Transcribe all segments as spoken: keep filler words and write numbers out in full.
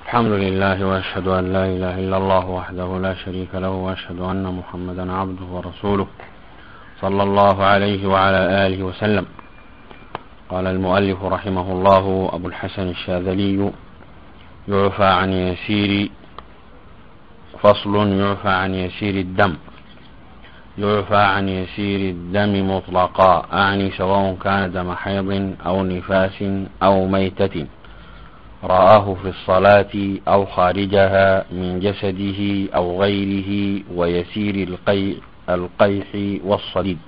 الحمد لله وأشهد أن لا إله إلا الله وحده لا شريك له وأشهد أن محمدا عبده ورسوله صلى الله عليه وعلى آله وسلم. قال المؤلف رحمه الله أبو الحسن الشاذلي: يعفى عن يسير فصل يعفى عن يسير الدم. يعفى عن يسير الدم مطلقا، أعني سواء كان دم حيض أو نفاس أو ميتة رآه في الصلاة أو خارجها من جسده أو غيره، ويسير القيح, القيح والصليب.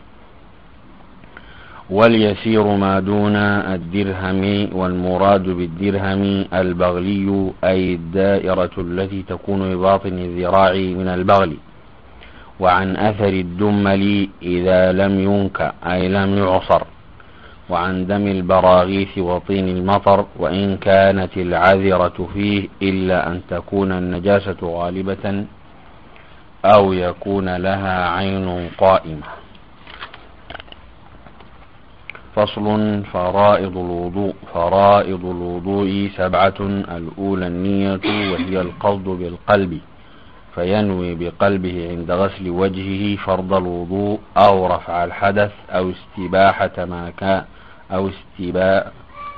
واليسير ما دون الدرهم، والمراد بالدرهم البغلي، أي الدائرة التي تكون بباطن الذراع من البغل. وعن أثر الدمل إذا لم ينك، أي لم يعصر. وعن دم البراغيث وطين المطر، وإن كانت العذرة فيه إلا أن تكون النجاسة غالبة أو يكون لها عين قائمة. فصل: فرائض الوضوء. فرائض الوضوء سبعة: الأولى النية، وهي القصد بالقلب، فينوي بقلبه عند غسل وجهه فرض الوضوء أو رفع الحدث أو استباحة ما كان أو استباء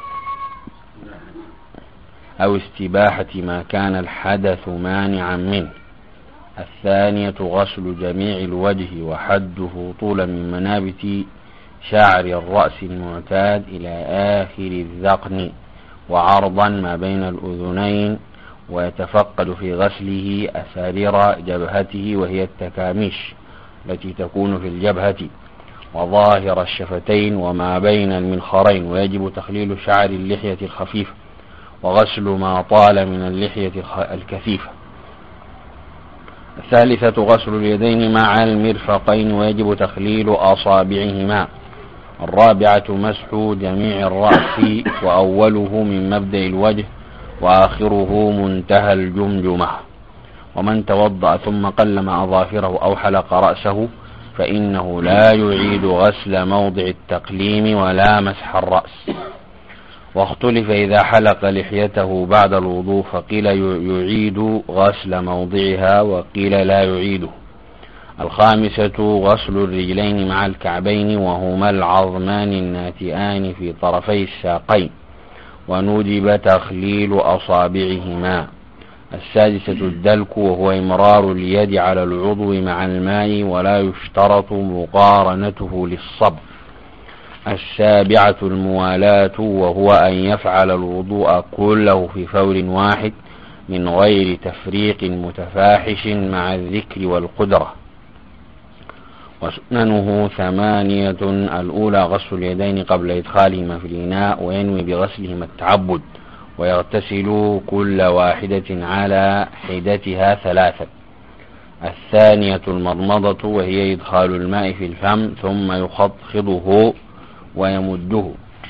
أو استباحة ما كان الحدث مانعا منه. الثانية غسل جميع الوجه، وحده طولا من منابت شعر الرأس المعتاد إلى آخر الذقن، وعرضا ما بين الأذنين، ويتفقد في غسله أسارير جبهته، وهي التكاميش التي تكون في الجبهة، وظاهر الشفتين وما بين المنخرين، ويجب تخليل شعر اللحية الخفيفة، وغسل ما طال من اللحية الكثيفة. الثالثة غسل اليدين مع المرفقين، ويجب تخليل أصابعهما. الرابعة مسح جميع الرأس، وأوله من مبدأ الوجه وآخره منتهى الجمجمة. ومن توضأ ثم قلم أظافره أو حلق رأسه فإنه لا يعيد غسل موضع التقليم ولا مسح الرأس. واختلف إذا حلق لحيته بعد الوضوء، فقيل يعيد غسل موضعها وقيل لا يعيده. الخامسة غسل الرجلين مع الكعبين، وهما العظمان الناتئان في طرفي الساقين، وندب تخليل أصابعهما. السادسة الدلك، وهو إمرار اليد على العضو مع الماء، ولا يشترط مقارنته للصب. السابعة الموالاة، وهو أن يفعل الوضوء كله في فور واحد من غير تفريق متفاحش مع الذكر والقدرة. وسننه ثمانية: الأولى غسل اليدين قبل إدخالهما في الإناء، وينوي بغسلهما التعبد، ويغتسل كل واحدة على حدتها ثلاثة. الثانية المضمضة، وهي إدخال الماء في الفم ثم يخضخضه ويمده.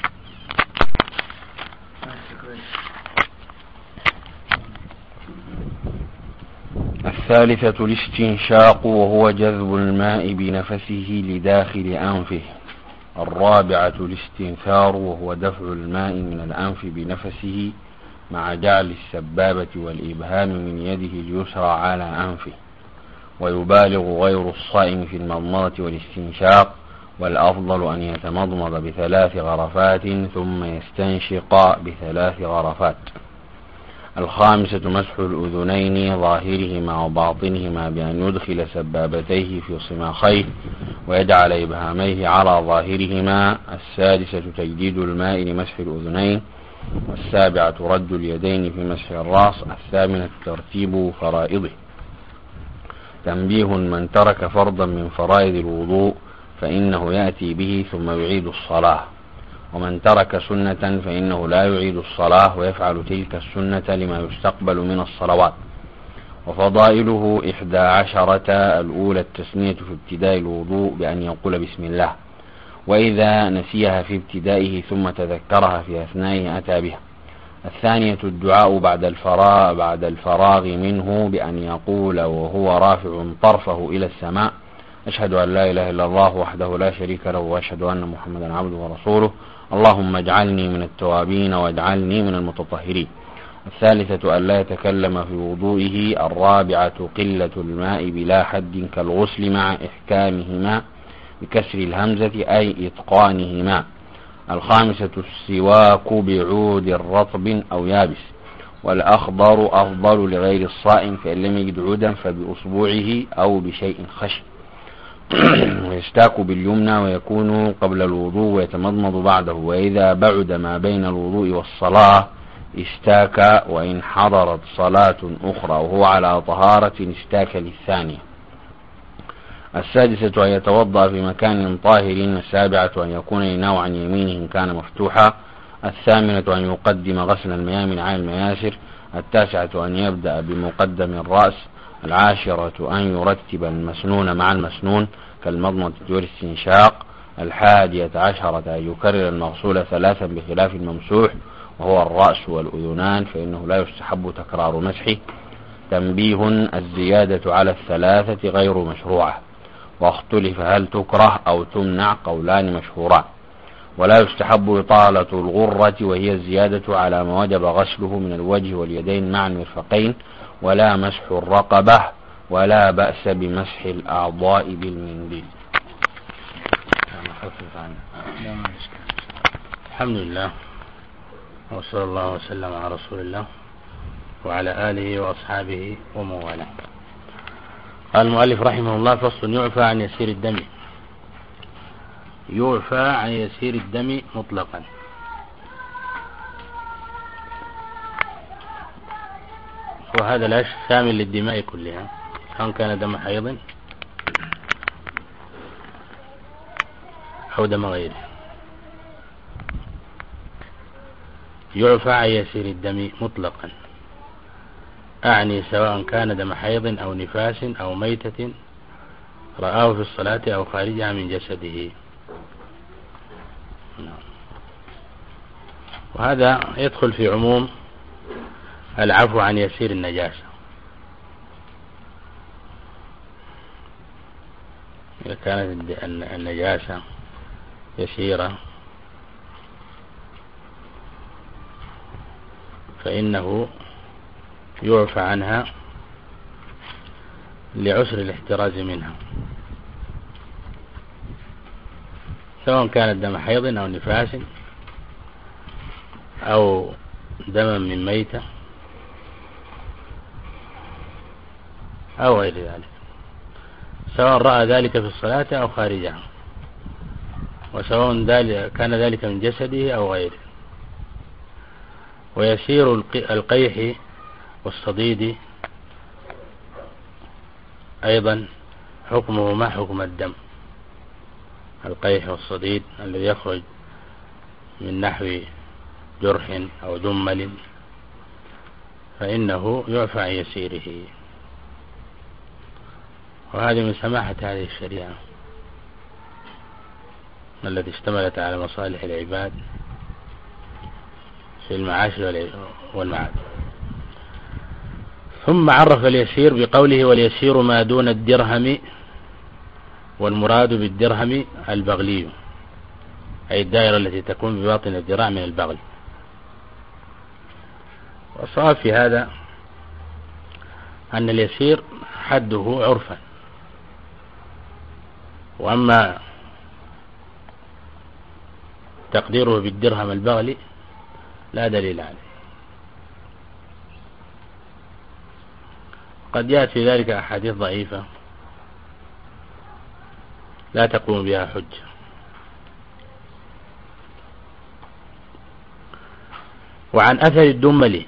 الثالثة الاستنشاق، وهو جذب الماء بنفسه لداخل أنفه. الرابعة الاستنثار، وهو دفع الماء من الأنف بنفسه مع جعل السبابة والإبهام من يده اليسرى على أنفه. ويبالغ غير الصائم في المضمضة والاستنشاق، والأفضل أن يتمضمض بثلاث غرفات ثم يستنشق بثلاث غرفات. الخامسة مسح الأذنين ظاهرهما وباطنهما، بأن يدخل سبابتيه في صماخيه ويجعل إبهاميه على ظاهرهما. السادسة تجديد الماء لمسح الأذنين. والسابعة رد اليدين في مسح الرأس. الثامنة ترتيب فرائضه. تنبيه: من ترك فرضا من فرائض الوضوء فإنه يأتي به ثم يعيد الصلاة، ومن ترك سنة فإنه لا يعيد الصلاة ويفعل تلك السنة لما يستقبل من الصلوات. وفضائله إحدى عشرة: الأولى التسمية في ابتداء الوضوء بأن يقول بسم الله، وإذا نسيها في ابتدائه ثم تذكرها في أثنائه أتى بها. الثانية الدعاء بعد الفراغ, بعد الفراغ منه بأن يقول وهو رافع طرفه إلى السماء: أشهد أن لا إله إلا الله وحده لا شريك له، وأشهد أن محمدا عبده ورسوله، اللهم اجعلني من التوابين واجعلني من المتطهرين. الثالثة أن لا يتكلم في وضوئه. الرابعة قلة الماء بلا حد كالغسل مع إحكامهما بكسر الهمزة أي إتقانهما. الخامسة السواك بعود رطب أو يابس، والأخضر أفضل لغير الصائم، فإن لم يجد عودا فبأصبعه أو بشيء خشن. ويستاك باليمنى ويكون قبل الوضوء ويتمضمض بعده، وإذا بعد ما بين الوضوء والصلاة استاك، وإن حضرت صلاة أخرى وهو على طهارة استاك للثانية. السادسة أن يتوضأ في مكان طاهر. السابعة أن يكون ينام عن يمينه إن كان مفتوحا. الثامنة أن يقدم غسل الميامن على المياسر. التاسعة أن يبدأ بمقدم الرأس. العاشرة أن يرتب المسنون مع المسنون كالمضمضة والاستنشاق. الحادية عشرة أن يكرر المغسول ثلاثا بخلاف الممسوح وهو الرأس والأذنان، فإنه لا يستحب تكرار مسحه. تنبيه: الزيادة على الثلاثة غير مشروعة، واختلف هل تكره أو تمنع، قولان مشهوران. ولا يستحب إطالة الغرة وهي الزيادة على ما وجب غسله من الوجه واليدين مع المرفقين، ولا مسح الرقبة، ولا بأس بمسح الأعضاء بالمنديل. الحمد لله، وصلى الله وسلم على رسول الله وعلى آله وأصحابه ومن والاه. قال المؤلف رحمه الله: فصل: يعفى عن يسير الدم. يعفى عن يسير الدم مطلقا. وهذا لا شامل للدماء كلها، سواء كان دم حيض أو دم غيره. يعفى عن يسير الدم مطلقا، أعني سواء كان دم حيض أو نفاس أو ميتة رآه في الصلاة أو خارجها من جسده. وهذا يدخل في عموم العفو عن يسير النجاسة. إذا كانت النجاسة يسيرة فإنه يعفى عنها لعسر الاحتراز منها، سواء كانت دم حيض أو نفاس أو دم من ميتة أو غير ذلك، سواء رأى ذلك في الصلاة أو خارجها، وسواء كان ذلك من جسده أو غيره. ويسير القيح والصديد أيضا حكمه ما حكم الدم. القيح والصديد الذي يخرج من نحو جرح أو دمل فإنه يعفى عن يسيره. وهذه من سماحة هذه الشريعة التي اشتملت على مصالح العباد في المعاش والمعاد. ثم عرف اليسير بقوله: واليسير ما دون الدرهم، والمراد بالدرهم البغلي، أي الدائرة التي تكون بباطن الذراع من البغل. والصواب في هذا أن اليسير حده عرفا، وأما تقديره بالدرهم البغلي لا دليل عليه. قد يأتي في ذلك أحاديث ضعيفة لا تقوم بها حجة. وعن أثر الدمل،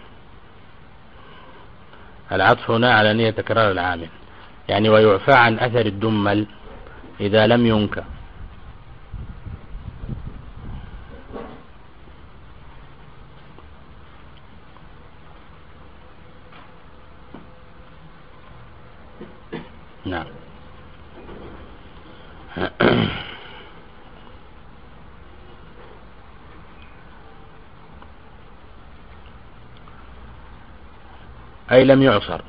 العطف هنا على نية تكرار العامل، يعني ويعفى عن أثر الدمل إذا لم ينكى. نعم. أي لم يعصر.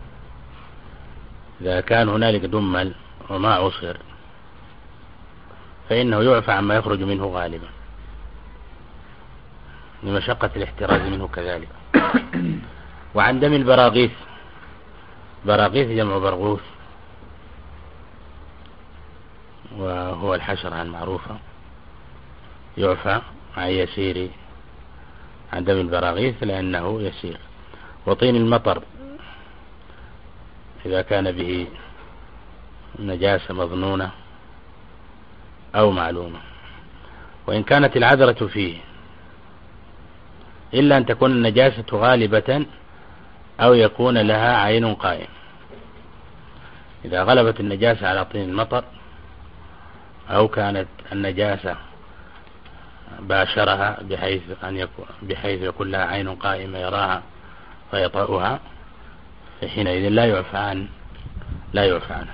إذا كان هنالك دمل وما عصر فإنه يعفى عما يخرج منه غالبا. لمشقة الاحتراز منه كذلك. وعن دم البراغيث، براغيث جمع برغوث، وهو الحشرة المعروفة، يعفى عن يسير عن دم البراغيث لأنه يسير. وطين المطر إذا كان به نجاسة مظنونة أو معلومة، وإن كانت العذرة فيه، إلا أن تكون النجاسة غالبة أو يكون لها عين قائم. إذا غلبت النجاسة على طين المطر أو كانت النجاسة باشرها بحيث أن يكون بحيث يكون لها عين قائمة يراها فيطأها، فحينئذ لا يعفى عن لا يعفى عنها.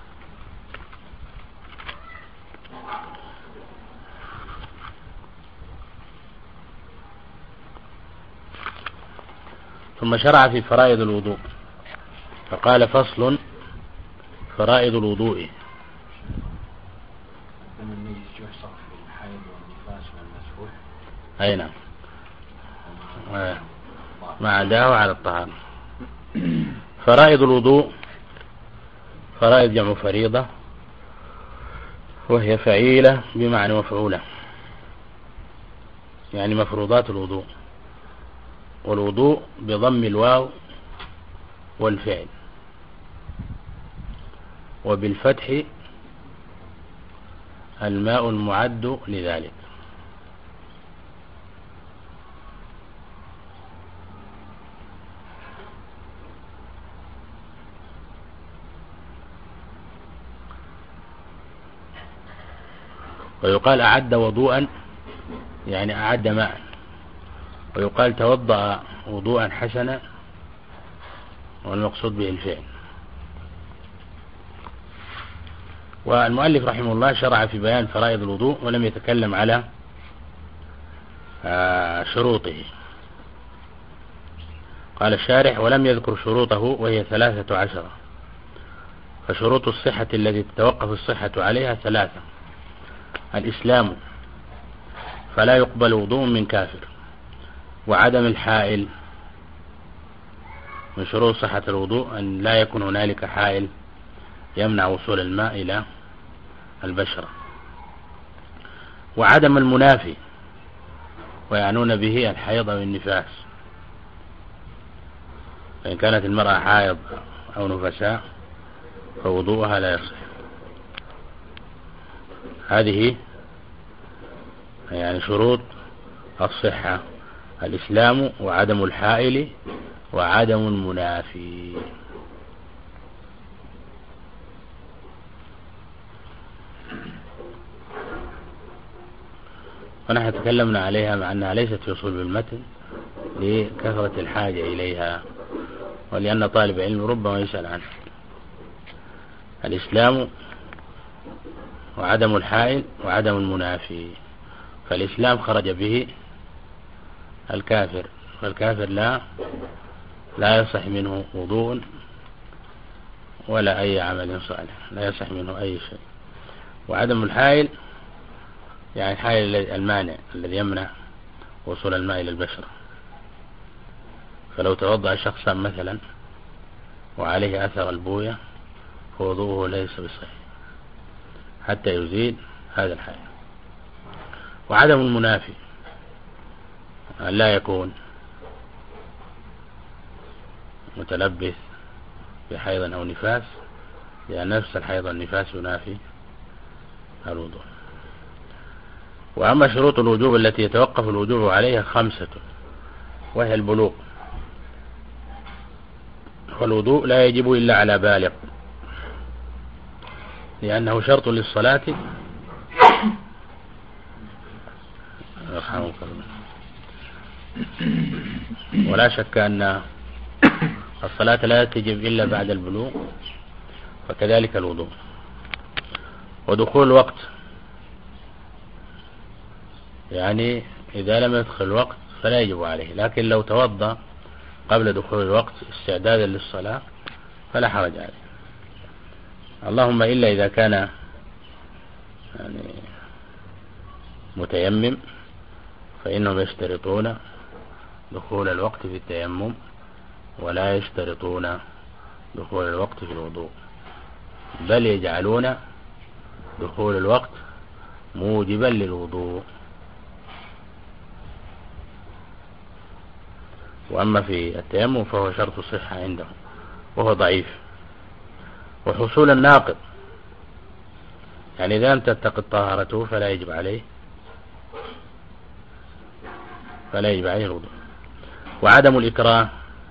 ثم شرع في فرائض الوضوء فقال: فصل: فرائض الوضوء. أي نعم، ما عداه على الطهارة. فرائض الوضوء، فرائض جمع فريضة، وهي فعيلة بمعنى مفعولة، يعني مفروضات الوضوء. والوضوء بضم الواو والفعل، وبالفتح الماء المعد لذلك. ويقال أعد وضوءا يعني أعد ماء، ويقال توضأ وضوءا حسنا، والمقصود به الفعل. والمؤلف رحمه الله شرع في بيان فرائض الوضوء ولم يتكلم على شروطه. قال الشارح: ولم يذكر شروطه وهي ثلاثة عشر. فشروط الصحة التي تتوقف الصحة عليها ثلاثة: الإسلام، فلا يقبل وضوء من كافر، وعدم الحائل، من شروط صحة الوضوء أن لا يكون هنالك حائل يمنع وصول الماء إلى البشرة، وعدم المنافي، ويعنون به الحيض أو النفاس، فإن كانت المرأة حائض أو نفساء فوضوءها لا يصح. هذه يعني شروط الصحة: الإسلام، وعدم الحائل، وعدم المنافي. ونحن تكلمنا عليها مع أنها ليست في صلب المتن لكثرة الحاجة إليها، ولأن طالب علم ربما يسأل عنها. الإسلام، وعدم الحائل، وعدم المنافي. فالإسلام خرج به الكافر، فالكافر لا لا يصح منه وضوء ولا أي عمل صالح، لا يصح منه أي شيء. وعدم الحائل يعني الحائل المانع الذي يمنع وصول الماء إلى البشرة. فلو توضأ شخصا مثلا وعليه أثر البوية فوضوءه ليس بصحيح حتى يزيل هذا الحائل. وعدم المنافي أن لا يكون متلبس بحيض أو نفاس، لأن نفس الحيض والنفاس ينافي الوضوء. وأما شروط الوجوب التي يتوقف الوجوب عليها خمسة، وهي البلوغ. والوضوء لا يجب إلا على بالغ، لأنه شرط للصلاة. ولا شك أن الصلاة لا تجب إلا بعد البلوغ، فكذلك الوضوء. ودخول الوقت يعني إذا لم يدخل الوقت فلا يجب عليه، لكن لو توضأ قبل دخول الوقت استعدادا للصلاة فلا حرج عليه، اللهم إلا إذا كان يعني متيمم فإنهم يشترطون دخول الوقت في التيمم ولا يشترطون دخول الوقت في الوضوء، بل يجعلون دخول الوقت موجبا للوضوء. وأما في التيمم فهو شرط صحة عندهم وهو ضعيف. وحصول الناقض، يعني إذا لم تتقد طهارته فلا يجب عليه فلا يجب عليه الوضوء. وعدم الإكراه،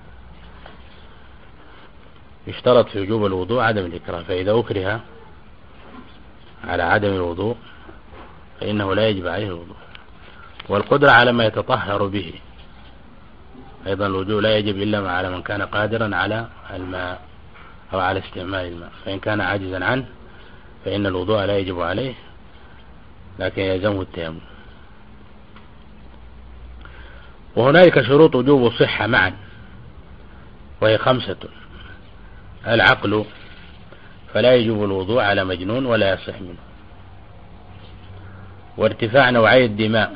يشترط في وجوب الوضوء عدم الإكراه، فإذا أكره على عدم الوضوء فإنه لا يجب عليه الوضوء. والقدرة على ما يتطهر به، أيضا الوضوء لا يجب إلا على من كان قادرا على الماء أو على استعمال الماء، فإن كان عاجزا عنه فإن الوضوء لا يجب عليه لكن يلزمه التيمم. وهنالك شروط وجوب الصحة معا وهي خمسة: العقل، فلا يجب الوضوء على مجنون ولا يصح منه. وارتفاع نوعي الدماء،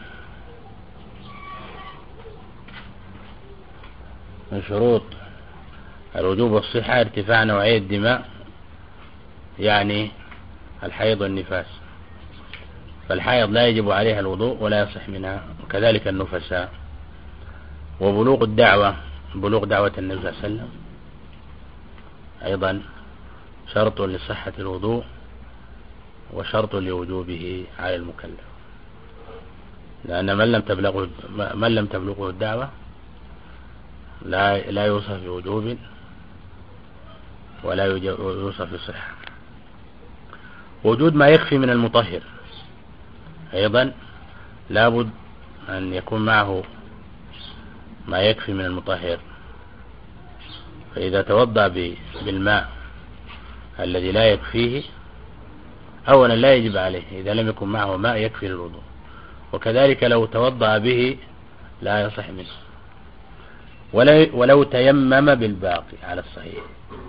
من شروط الوجوب والصحة ارتفاع نوعي الدماء، يعني الحيض والنفاس، فالحيض لا يجب عليها الوضوء ولا يصح منها، وكذلك النفساء. وبلوغ الدعوة، بلوغ دعوة النبي صلى الله عليه وسلم أيضا شرط لصحة الوضوء وشرط لوجوبه على المكلف، لأن من لم تبلغه من لم تبلغه الدعوة لا لا يوصف بوجوب ولا يوصف بصحة. وجود ما يكفي من المطهر، أيضا لابد أن يكون معه ما يكفي من المطهر، فإذا توضأ بالماء الذي لا يكفيه أولا لا يجب عليه إذا لم يكن معه ماء يكفي للوضوء، وكذلك لو توضأ به لا يصح منه. ولو تيمم بالباقي على الصحيح،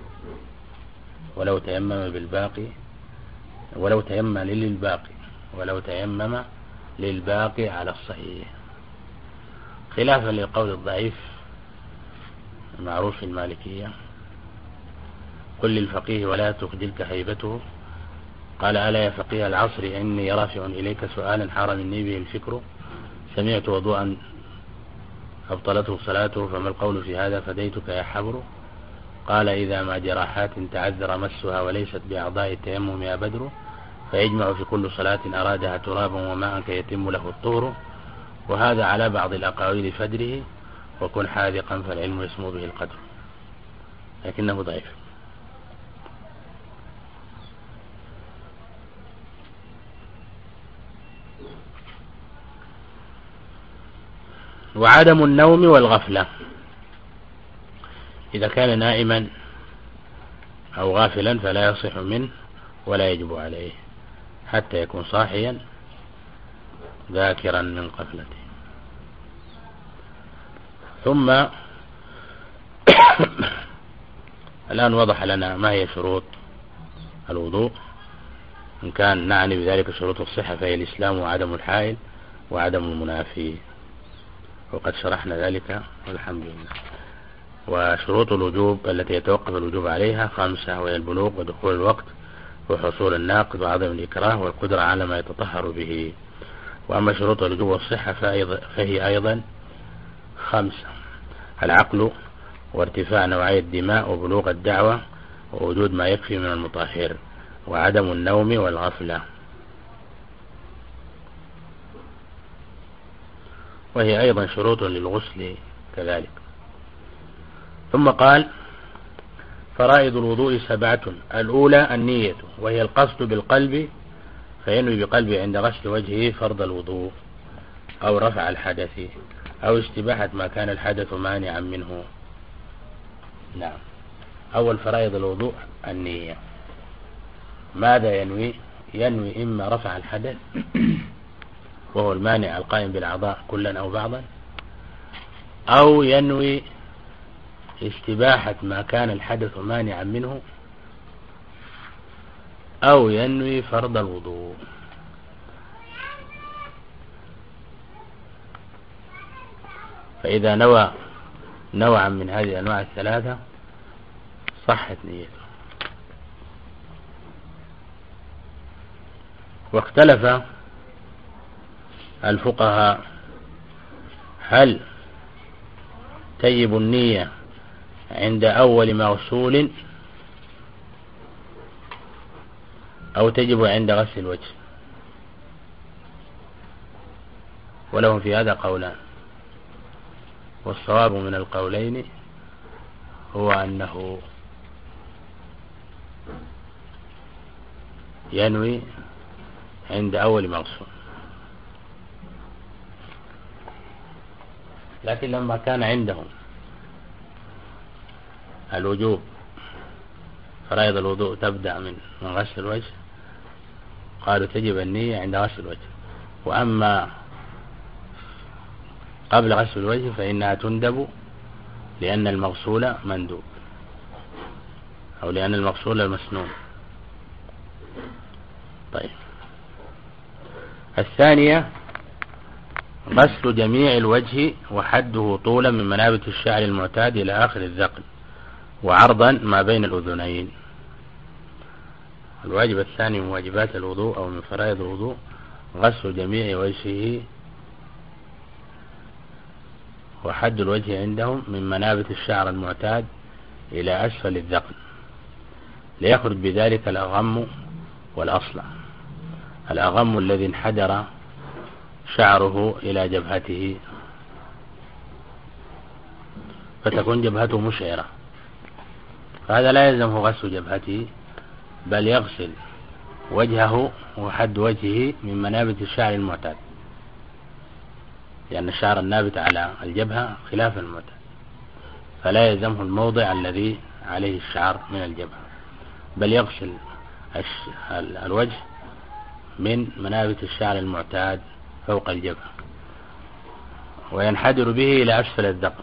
ولو تيمم بالباقي ولو تيمم للباقي ولو تيمم للباقي على الصحيح، خلافا للقول الضعيف المعروف في المالكية: قل للفقيه ولا تخجلك هيبته، قال: ألا يا فقيه العصر إني رافع إليك سؤالا حار مني به الفكر، سمعت وضوءا أبطلته صلاته، فما القول في هذا؟ فديتك يا حبر. قال: إذا ما جراحات تعذر مسها وليست بأعضاء التيمم يا بدر، فيجمع في كل صلاة أرادها ترابا وماء كي يتم له الطهر، وهذا على بعض الأقاويل فدره، وكن حاذقا فالعلم يسمو به القدر، لكنه ضعيف. وعدم النوم والغفلة، إذا كان نائما أو غافلا فلا يصح منه ولا يجب عليه حتى يكون صاحيا ذاكرا من غفلته. ثم الآن وضح لنا ما هي شروط الوضوء، إن كان نعني بذلك شروط الصحة فهي الإسلام وعدم الحائل وعدم المنافي، وقد شرحنا ذلك والحمد لله. وشروط الوجوب التي يتوقف الوجوب عليها خمسة، وهي البلوغ ودخول الوقت وحصول الناقض وعدم الإكراه والقدرة على ما يتطهر به. وأما شروط الوجوب والصحة فهي أيضا خمسة: العقل، وارتفاع نوعي الدماء، وبلوغ الدعوة، ووجود ما يكفي من المطهر، وعدم النوم والغفلة. وهي أيضا شروط للغسل كذلك. ثم قال: فرائض الوضوء سبعة: الأولى النية، وهي القصد بالقلب، فينوي بقلبه عند غسل وجهه فرض الوضوء أو رفع الحدث أو استباحة ما كان الحدث مانعا منه. نعم، أول فرائض الوضوء النية. ماذا ينوي؟ ينوي إما رفع الحدث وهو المانع القائم بالأعضاء كلا أو بعضا، أو ينوي استباحة ما كان الحدث مانعا منه، أو ينوي فرض الوضوء. فإذا نوى نوعا من هذه الأنواع الثلاثة صحت نيته. واختلف الفقهاء هل تجب النية عند أول مغسول أو تجب عند غسل الوجه، ولهم في هذا قولان، والصواب من القولين هو أنه ينوي عند أول مغسول. لكن لما كان عندهم الوجوب، فرائض الوضوء تبدأ من من غسل الوجه، قالوا تجب النية عند غسل الوجه، وأما قبل غسل الوجه فإنها تندب لأن المغسول مندوب، أو لأن المغسول مسنون. طيب، الثانية غسل جميع الوجه وحده طولا من منابت الشعر المعتاد إلى آخر الذقن، وعرضا ما بين الأذنين. الواجب الثاني من واجبات الوضوء أو من فرائض الوضوء غسل جميع وجهه، وحد الوجه عندهم من منابت الشعر المعتاد إلى أسفل الذقن، ليخرج بذلك الأغم والأصلع. الأغم الذي انحدر شعره إلى جبهته فتكون جبهته مشعرة، فهذا لا يلزمه غسل جبهته، بل يغسل وجهه وحد وجهه من منابت الشعر المعتاد، لأن الشعر النابت على الجبهة خلاف المعتاد، فلا يلزمه الموضع الذي عليه الشعر من الجبهة، بل يغسل الوجه من منابت الشعر المعتاد فوق الجبهة، وينحدر به إلى أسفل الذقن.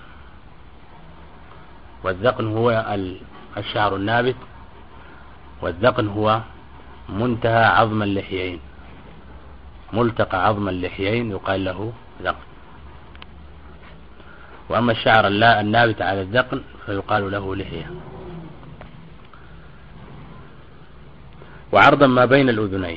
والذقن هو الشعر النابت، والذقن هو منتهى عظم اللحيين، ملتقى عظم اللحيين يقال له ذقن. وأما الشعر النابت على الذقن فيقال له لحية. وعرضا ما بين الأذنين،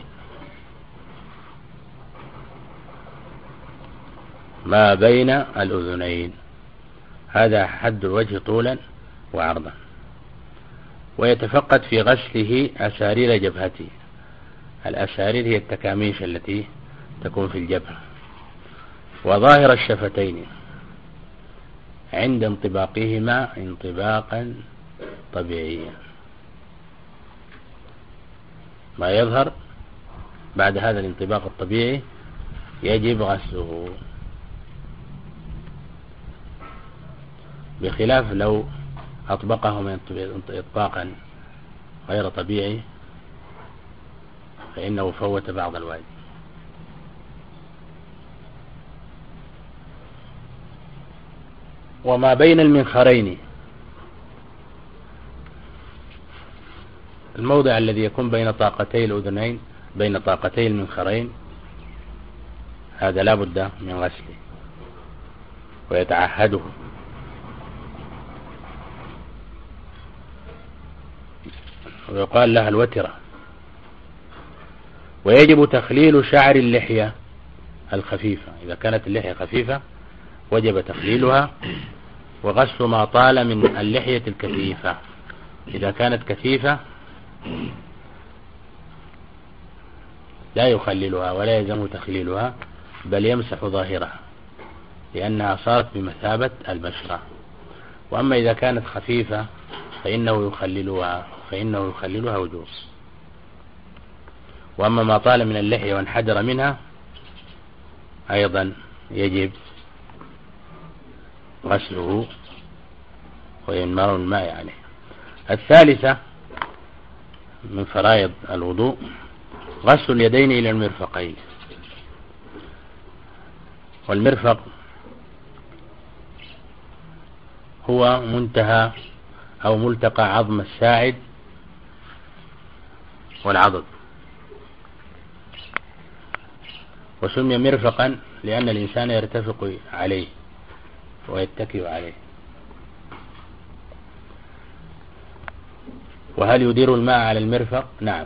ما بين الأذنين هذا حد الوجه طولا وعرضا. ويتفقد في غسله أسارير جبهته. الأسارير هي التكاميش التي تكون في الجبهة، وظاهر الشفتين عند انطباقهما انطباقا طبيعيا. ما يظهر بعد هذا الانطباق الطبيعي يجب غسله، بخلاف لو أطبقهما إطباقا غير طبيعي فإنه فوت بعض الواجب. وما بين المنخرين، الموضع الذي يكون بين طاقتي الأذنين، بين طاقتي المنخرين، هذا لا بد من غسله ويتعهده. ويقال لها الوترة. ويجب تخليل شعر اللحية الخفيفة، إذا كانت اللحية خفيفة وجب تخليلها، وغسل ما طال من اللحية الكثيفة. إذا كانت كثيفة لا يخللها ولا يلزمه تخليلها، بل يمسح ظاهرها لأنها صارت بمثابة البشرة. وأما إذا كانت خفيفة فإنه يخللها فإنه يخللها وجوب. وأما ما طال من اللحية وانحدر منها أيضا يجب غسله وينمر الماء عليه. الثالثة من فرائض الوضوء غسل اليدين إلى المرفقين. والمرفق هو منتهى أو ملتقى عظم الساعد والعضد، وسمي مرفقا لأن الإنسان يرتفق عليه، ويتكئ عليه. وهل يدير الماء على المرفق؟ نعم.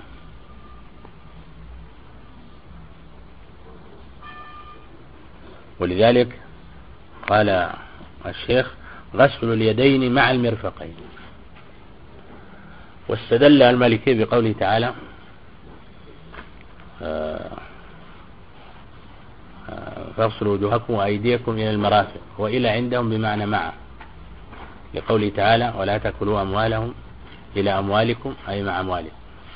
ولذلك قال الشيخ غسل اليدين مع المرفقين. واستدل المالكي بقوله تعالى فاغسلوا وجوهكم وأيديكم إلى المرافق، وإلى عندهم بمعنى مع، لقوله تعالى ولا تأكلوا أموالهم إلى أموالكم أي مع أموالكم.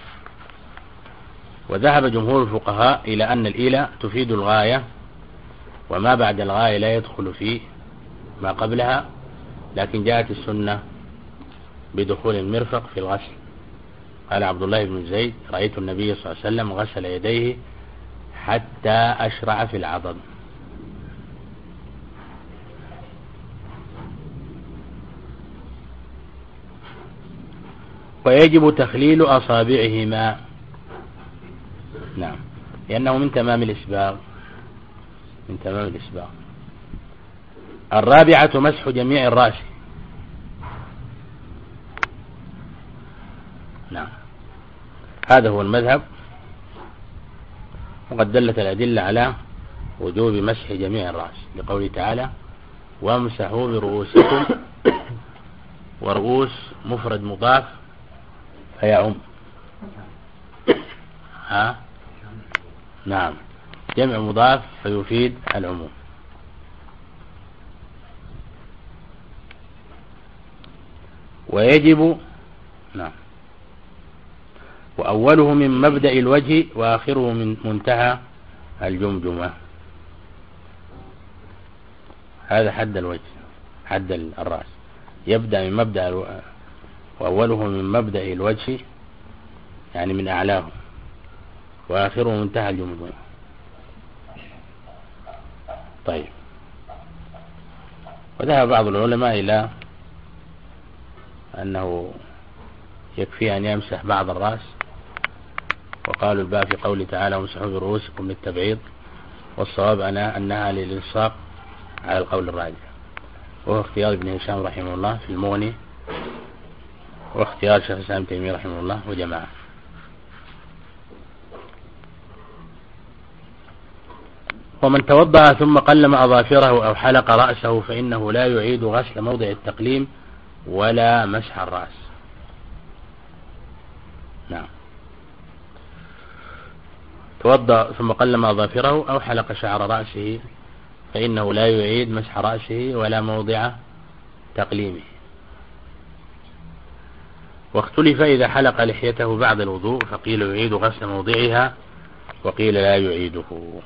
وذهب جمهور الفقهاء إلى أن الإلى تفيد الغاية، وما بعد الغاية لا يدخل فيه ما قبلها، لكن جاءت السنة بدخول المرفق في الغسل. قال عبد الله بن زيد رأيت النبي صلى الله عليه وسلم غسل يديه حتى أشرع في العضد. ويجب تخليل أصابعهما، نعم، لأنه من تمام الإسباغ، من تمام الإسباغ. الرابعة مسح جميع الرأس، نعم، هذا هو المذهب، وقد دلت الأدلة على وجوب مسح جميع الرأس لقوله تعالى وامسحوا برؤوسكم، ورؤوس مفرد مضاف فيعم، ها نعم، جمع مضاف فيفيد العموم. ويجب، نعم، وأوله من مبدأ الوجه وآخره من منتهى الجمجمة. هذا حد الوجه، حد الرأس، يبدأ من مبدأ الو... وأوله من مبدأ الوجه يعني من أعلاه، وآخره منتهى الجمجمة. طيب، وذهب بعض العلماء إلى أنه يكفي أن يمسح بعض الرأس، وقالوا الباء في قوله تعالى وامسحوا برؤوسكم للتبعيض، والصواب أنا أنها للإلصاق على القول الراجح، وهو اختيار ابن هشام رحمه الله في المغني، واختيار شيخ الإسلام ابن تيمية رحمه الله وجماعة. ومن توضأ ثم قلم أظافره أو حلق رأسه فإنه لا يعيد غسل موضع التقليم ولا مسح الرأس. نعم، توضأ ثم قلم أظافره أو حلق شعر رأسه فإنه لا يعيد مسح رأسه ولا موضع تقليمه. واختلف إذا حلق لحيته بعد الوضوء فقيل يعيد غسل موضعها وقيل لا يعيده،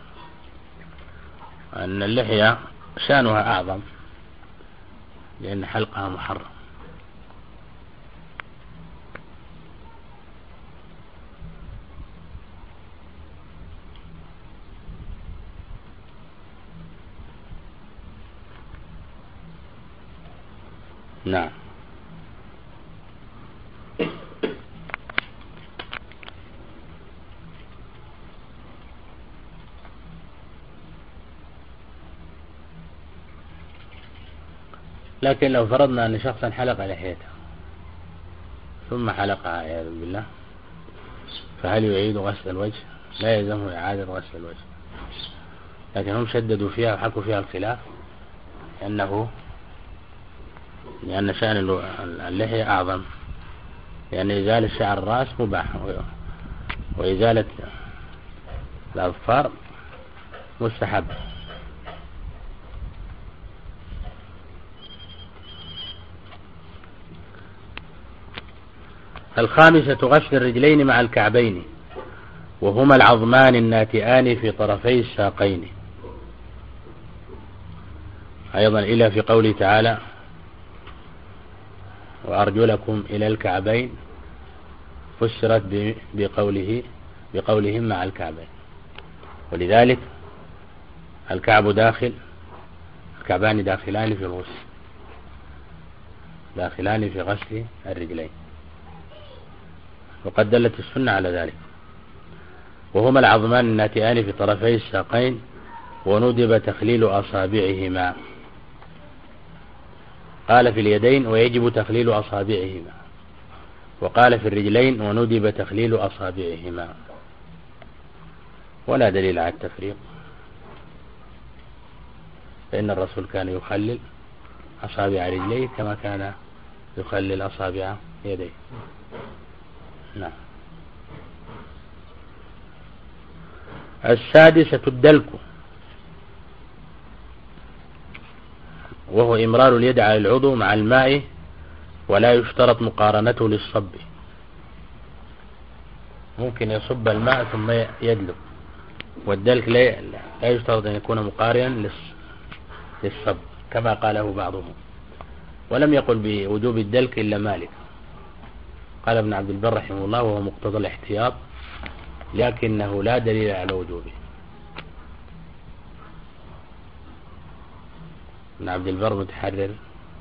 أن اللحية شأنها أعظم لأن حلقها محرم. نعم. لكن لو فرضنا أن شخصا حلق لحيته ثم حلقها عياذا بالله، فهل يعيد غسل الوجه؟ لا يلزمه إعادة غسل الوجه، لكن هم شددوا فيها وحكوا فيها الخلاف، لأنه لأن شأن اللحية أعظم، لأن إزالة شعر الرأس مباح، وإزالة الأظفار مستحب. الخامسة غسل الرجلين مع الكعبين، وهما العظمان الناتئان في طرفي الساقين. أيضا إلى في قوله تعالى وأرجلكم إلى الكعبين، فسرت بقوله بقولهم مع الكعبين، ولذلك الكعب داخل، الكعبان داخلان في الغسل، داخلان في غسل الرجلين، وقد دلت السنة على ذلك. وهما العظمان الناتئان في طرفي الساقين، وندب تخليل أصابعهما. قال في اليدين ويجب تخليل أصابعهما، وقال في الرجلين وندب تخليل أصابعهما، ولا دليل على التفريق، فإن الرسول كان يخلل أصابع رجليه كما كان يخلل أصابع يديه. نعم. السادسة الدلك، وهو إمرار اليد على العضو مع الماء ولا يشترط مقارنته للصب، ممكن يصب الماء ثم يدلك، والدلك لا يشترط أن يكون مقارنا للصب كما قاله بعضهم، ولم يقل بوجوب الدلك إلا مالك، قال ابن عبد البر رحمه الله وهو مقتضى الاحتياط لكنه لا دليل على وجوبه. ابن عبد البر متحرر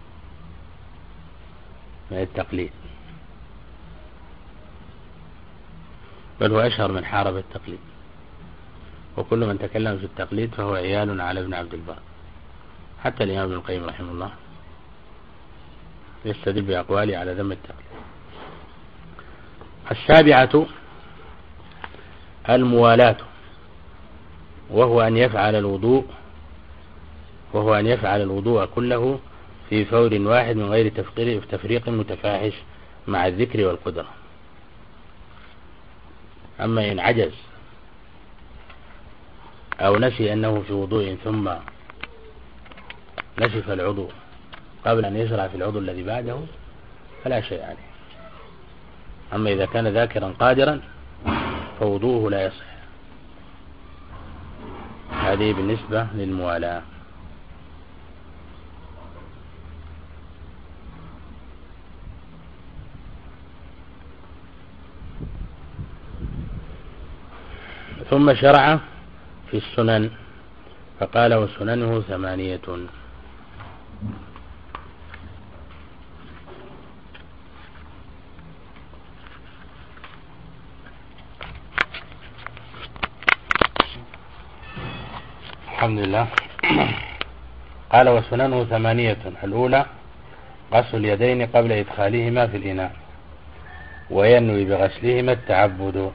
من التقليد، بل هو أشهر من حارب التقليد، وكل من تكلم في التقليد فهو عيال على ابن عبد البر، حتى الإمام ابن القيم رحمه الله يستدل بأقواله على ذم التقليد. السابعة الموالاة، وهو أن يفعل الوضوء وهو أن يفعل الوضوء كله في فور واحد من غير تفريق متفاحش مع الذكر والقدرة. أما إن عجز أو نسي أنه في وضوء ثم نشف العضو قبل أن يشرع في العضو الذي بعده فلا شيء عليه. أما إذا كان ذاكرا قادرا فوضوءه لا يصح. هذه بالنسبة للموالاة. ثم شرع في السنن فقال وسننه ثمانية. الحمد لله. قال وسننه ثمانية: الأولى غسل اليدين قبل إدخالهما في الإناء، وينوي بغسلهما التعبد،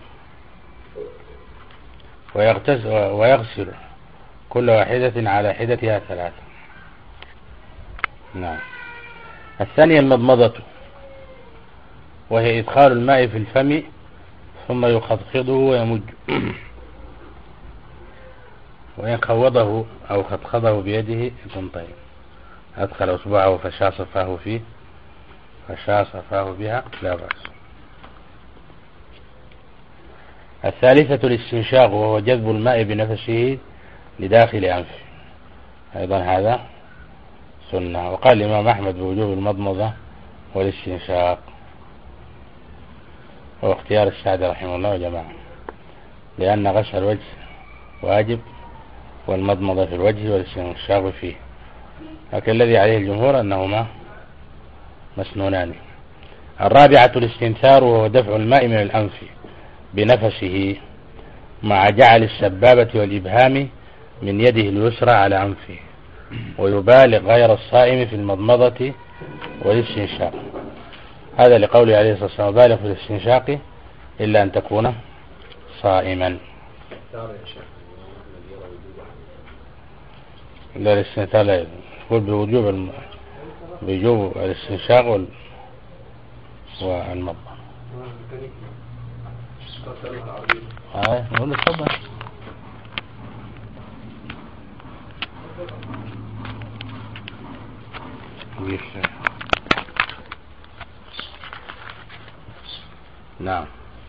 ويغسل كل واحدة على حدتها ثلاثة. نعم. الثانية المضمضة، وهي إدخال الماء في الفم ثم يخضخضه ويمج، وإن خوضه أو خضخضه بيده يكون طيب. أدخل أصبعه فشاص فاه فيه فشاص فاه بها لا بأس. الثالثة الاستنشاق، وهو جذب الماء بنفسه لداخل أنفه، أيضا هذا سنة. وقال الإمام أحمد بوجوب المضمضة والاستنشاق، هو اختيار السعدي رحمه الله وجماعة، لأن غسل الوجه واجب والمضمضة في الوجه والاستنشاق فيه، لكن الذي عليه الجمهور أنهما مسنونان. الرابعة الاستنثار، وهو دفع الماء من الأنف بنفسه مع جعل السبابة والإبهام من يده اليسرى على أنفه، ويبالغ غير الصائم في المضمضة والاستنشاق. هذا لقوله عليه الصلاة والسلام: بالغ في الاستنشاق إلا أن تكون صائما. لا الاستنثار لا يقول بوجوب الم... بوجوب الاستنشاق وال... والمضمضة. هاي نقول الصبر. نعم.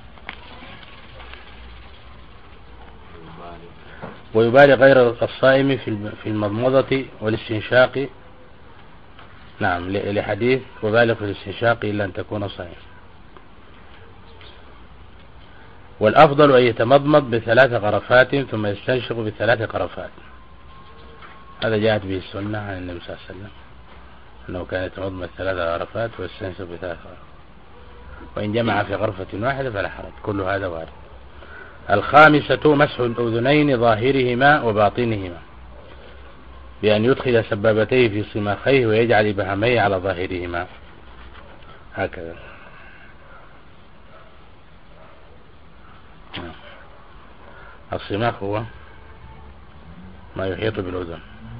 ويبالغ غير الصائم في المضمضة والاستنشاق، نعم، لحديث وبالغ في الاستنشاق إلا أن تكون صائم. والأفضل أن يتمضمض بثلاث غرفات ثم يستنشق بثلاث غرفات، هذا جاءت به السنة عن النبي صلى الله عليه وسلم أنه كان يتمضمض ثلاث غرفات ويستنشق بثلاث غرفات، وإن جمع في غرفة واحدة فلا حرج، كل هذا وارد. الخامسة مسح الأذنين ظاهرهما وباطنهما بأن يدخل سبابتيه في صماخيه ويجعل إبهاميه على ظاهرهما هكذا. الصماخ هو ما يحيط بالأذن.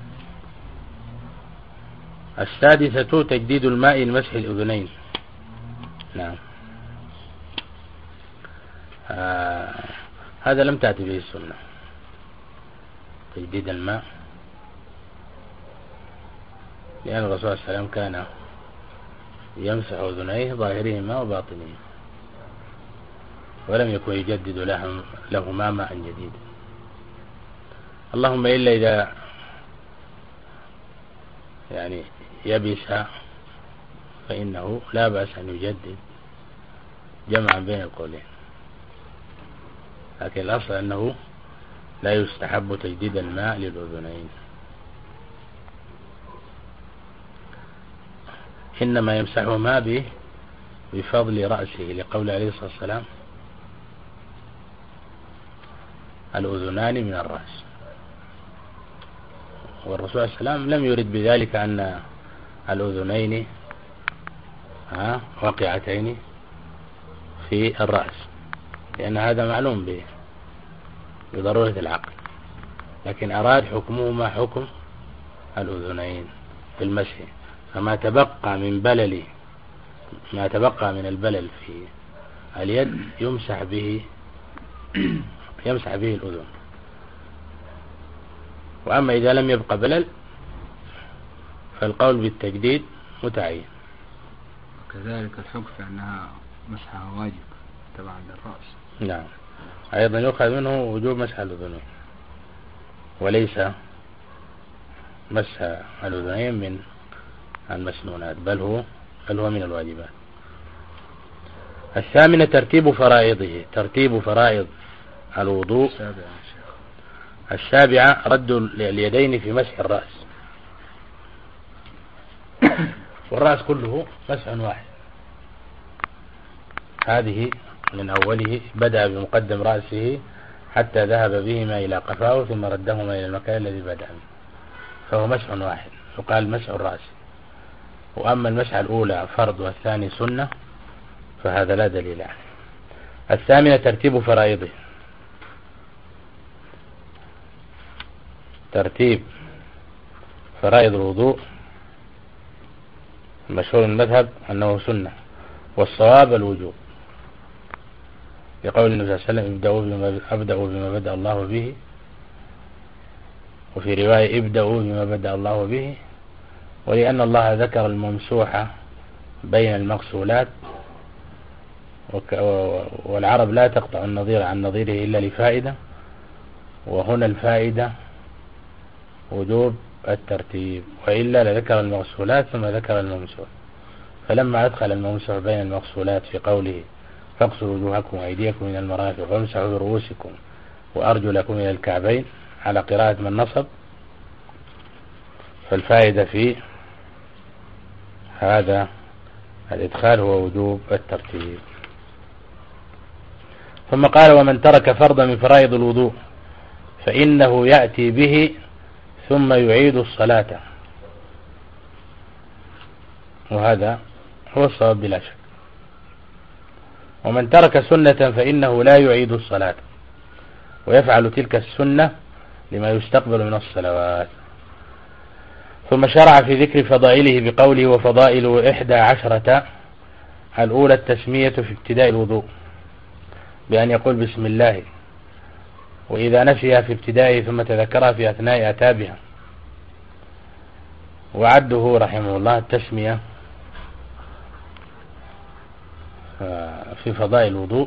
السادسة تجديد الماء لمسح الأذنين. نعم. آه هذا لم تأتي به السنة، تجديد الماء، لأن الرسول صلى الله عليه وسلم كان يمسح أذنيه ظاهرهما وباطنهما، ولم يكن يجدد لهما ماء جديدا، اللهم إلا إذا يعني يبس فإنه لا بأس أن يجدد جمعا بين القولين، لكن الأصل أنه لا يستحب تجديد الماء للأذنين، إنما يمسحهما به بفضل رأسه، لقول عليه الصلاة والسلام الأذنان من الرأس، والرسول صلى الله عليه وسلم لم يرد بذلك أن الأذنين واقعتين في الرأس، لأن هذا معلوم به بضرورة العقل، لكن أراد حكمهما حكم الأذنين في المسح، فما تبقى من بلل ما تبقى من البلل في اليد يمسح به يمسح به الأذن، وأما إذا لم يبقى بلل فالقول بالتجديد متعين. وكذلك الحكم أنها مسحها واجب تبعا للرأس. نعم، أيضا يؤخذ منه وجوب مسح الأذنين، وليس مسح الأذنين من المسنونات، بل هو بل هو من الواجبات. الثامنة ترتيب فرائضه، ترتيب فرائض الوضوء. السابعة رد اليدين في مسح الرأس، والرأس كله مسح واحد، هذه من أوله بدأ بمقدم رأسه حتى ذهب بهما إلى قفاه ثم ردهما إلى المكان الذي بدأ منه، فهو مسح واحد يقال مسح الرأس. وأما المسح الأولى فرض والثاني سنة فهذا لا دليل عليه. الثامنة ترتيب فرائضه، ترتيب فرائض الوضوء المشهور المذهب أنه سنة، والصواب الوجوب، لقول النبي صلى الله عليه وسلم ابدأوا بما بدأ الله به، وفي رواية ابدأوا بما بدأ الله به، ولأن الله ذكر الممسوح بين المغسولات، والعرب لا تقطع النظير عن نظيره إلا لفائدة، وهنا الفائدة وجوب الترتيب، وإلا لذكر المغسولات ثم ذكر الممسوح، فلما أدخل الممسوح بين المغسولات في قوله فاغسلوا وجوهكم وأيديكم من المرافق وامسحوا برؤوسكم وأرجلكم إلى الكعبين على قراءة من نصب، فالفائدة في هذا الإدخال هو وجوب الترتيب. ثم قال ومن ترك فرضا من فرائض الوضوء فإنه يأتي به ثم يعيد الصلاة، وهذا هو الصواب بلا شك. ومن ترك سنة فإنه لا يعيد الصلاة، ويفعل تلك السنة لما يستقبل من الصلوات. ثم شرع في ذكر فضائله بقوله وفضائل إحدى عشرة، الأولى التسمية في ابتداء الوضوء بأن يقول بسم الله، وإذا نسيها في ابتدائه ثم تذكرها في أثناء أتى بها. وعده رحمه الله التسمية في فضائل الوضوء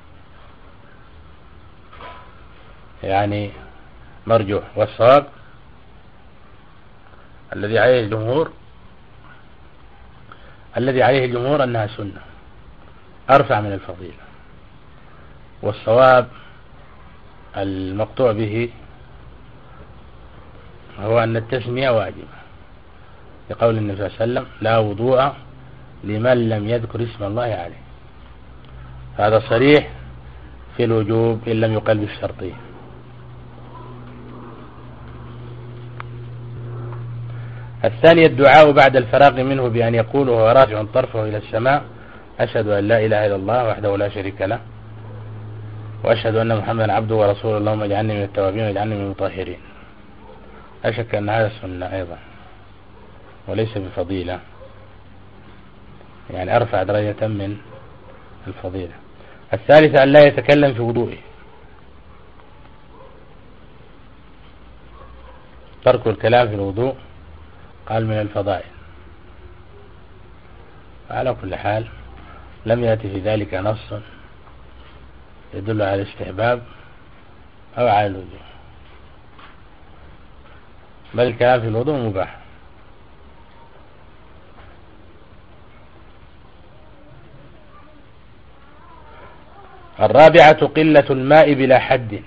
يعني مرجوح، والصواب الذي عليه الجمهور الذي عليه الجمهور أنها سنة أرفع من الفضيلة، والصواب المقطوع به هو أن التسمية واجبة، لقول النبي صلى الله عليه وسلم لا وضوء لمن لم يذكر اسم الله عليه، هذا صريح في الوجوب إن لم يقل بالشرطية. الثاني الدعاء بعد الفراغ منه بأن يقول وهو رافع طرفه إلى السماء: أشهد أن لا إله إلا الله وحده لا شريك له وأشهد أن محمدا عبده ورسوله اللهم اجعلني من التوابين واجعلني من المطهرين. لا شك أن هذا سنة أيضا وليس بفضيلة، يعني أرفع درجة من الفضيلة. الثالثة أن لا يتكلم في وضوئه، ترك الكلام في الوضوء قال من الفضائل. على كل حال لم يأتي في ذلك نص يدل على الاستحباب أو على الوجوب، بل الكلام في الوضوء مباح. الرابعة قلة الماء بلا حد،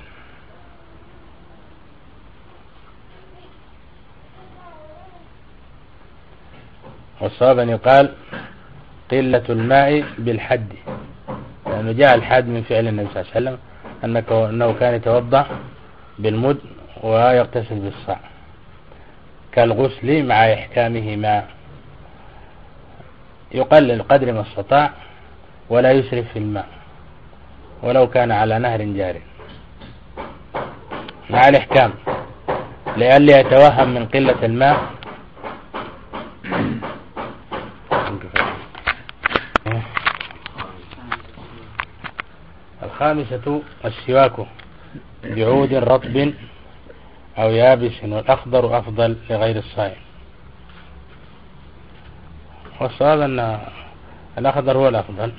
والصواب أن يقال قلة الماء بالحد، لأنه جاء الحد من فعل النبي صلى الله عليه وسلم أنه كان يتوضأ بالمد ويغتسل بالصاع كالغسل مع إحكامهما، يقلل قدر ما استطاع ولا يسرف في الماء ولو كان على نهر جاري مع الإحكام، لئلا يتوهم من قلة الماء. الخامسة السواك بعود رطب أو يابس، والأخضر أفضل لغير الصائم. والصواب أن الأخضر هو الأفضل،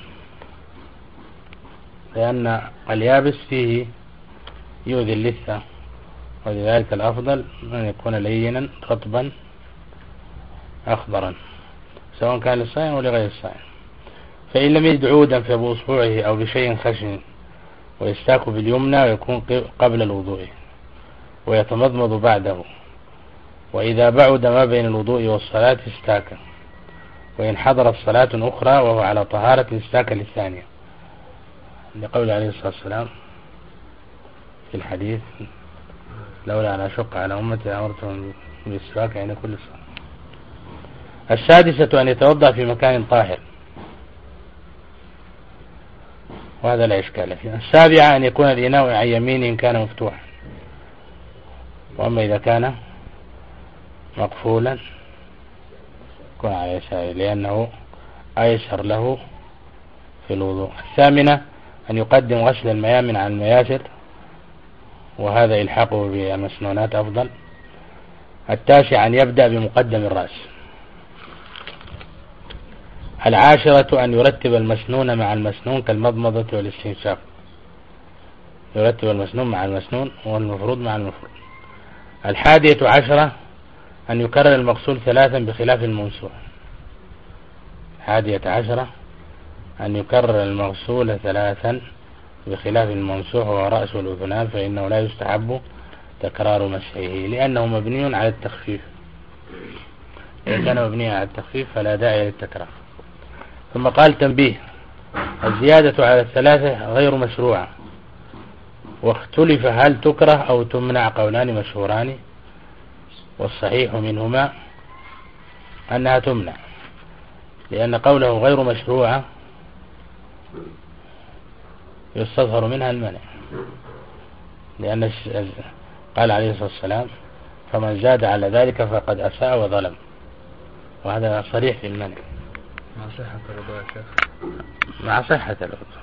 لأن اليابس فيه يؤذي اللثة، ولذلك الأفضل أن يكون لينا رطبا أخضرا سواء كان للصائم ولغير الصائم. فإن لم يجد عودا فبأصبعه أو بشيء خشن، ويستاك باليمنى ويكون قبل الوضوء ويتمضمض بعده، وإذا بعد ما بين الوضوء والصلاة استاك، وإن حضرت صلاة أخرى وهو على طهارة استاك للثانية، لقول عليه الصلاة والسلام في الحديث: لولا أن أشق على أمتي أمرتهم بالسواك عند كل صلاة. السادسة أن يتوضأ في مكان طاهر، وهذا لا إشكال فيه. السابعة أن يكون الإناء عن يمينه إن كان مفتوحا، وأما إذا كان مقفولا يكون على يساره لأنه أيسر له في الوضوء. الثامنة أن يقدم غسل الميامن عن المياسر، وهذا إلحاقه بالمسنونات أفضل. التاسع أن يبدأ بمقدم الرأس. العاشرة أن يرتب المسنون مع المسنون كالمضمضة والاستنشاق، يرتب المسنون مع المسنون والمفروض مع المفروض. الحادية عشرة أن يكرر المغسول ثلاثا بخلاف الممسوح. الحادية عشرة أن يكرر المغسول ثلاثا بخلاف الممسوح وهو رأس والأذنان، فإنه لا يستحب تكرار مسحه لأنه مبني على التخفيف، إذا كان مبنيا على التخفيف فلا داعي للتكرار. ثم قال: تنبيه: الزيادة على الثلاثة غير مشروعة، واختلف هل تكره أو تمنع، قولان مشهوران، والصحيح منهما أنها تمنع، لأن قوله غير مشروعة يستظهر منها المنع، لأن قال عليه الصلاة والسلام: فمن زاد على ذلك فقد أساء وظلم، وهذا صريح في المنع مع صحة الوضوء يا شيخ. مع صحة الوضوء.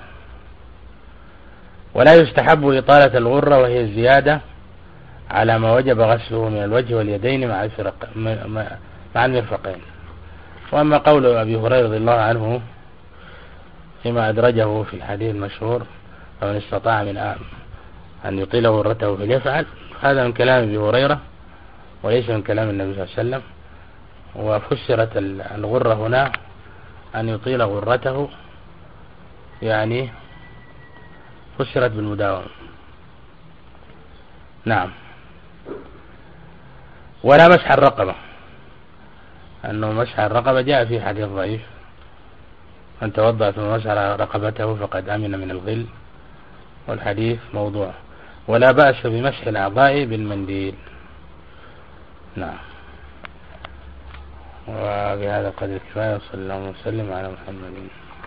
ولا يستحب إطالة الغرة، وهي الزيادة على ما وجب غسله من الوجه واليدين مع الفرق مع المرفقين. وأما قول أبي هريرة رضي الله عنه فيما أدرجه في الحديث المشهور: فمن استطاع من أن يطيل غرته فليفعل، هذا من كلام أبي هريرة وليس من كلام النبي صلى الله عليه وسلم. وفسرت الغرة هنا أن يطيل غرته، يعني فسرت بالمداومة. نعم. ولا مسح الرقبة، أنه مسح الرقبة جاء في حديث ضعيف: من توضأ ثم مسح رقبته فقد أمن من الغل، والحديث موضوع. ولا بأس بمسح الأعضاء بالمنديل. نعم. وبهذا قدر الكفاية، وصلى الله وسلم على محمد.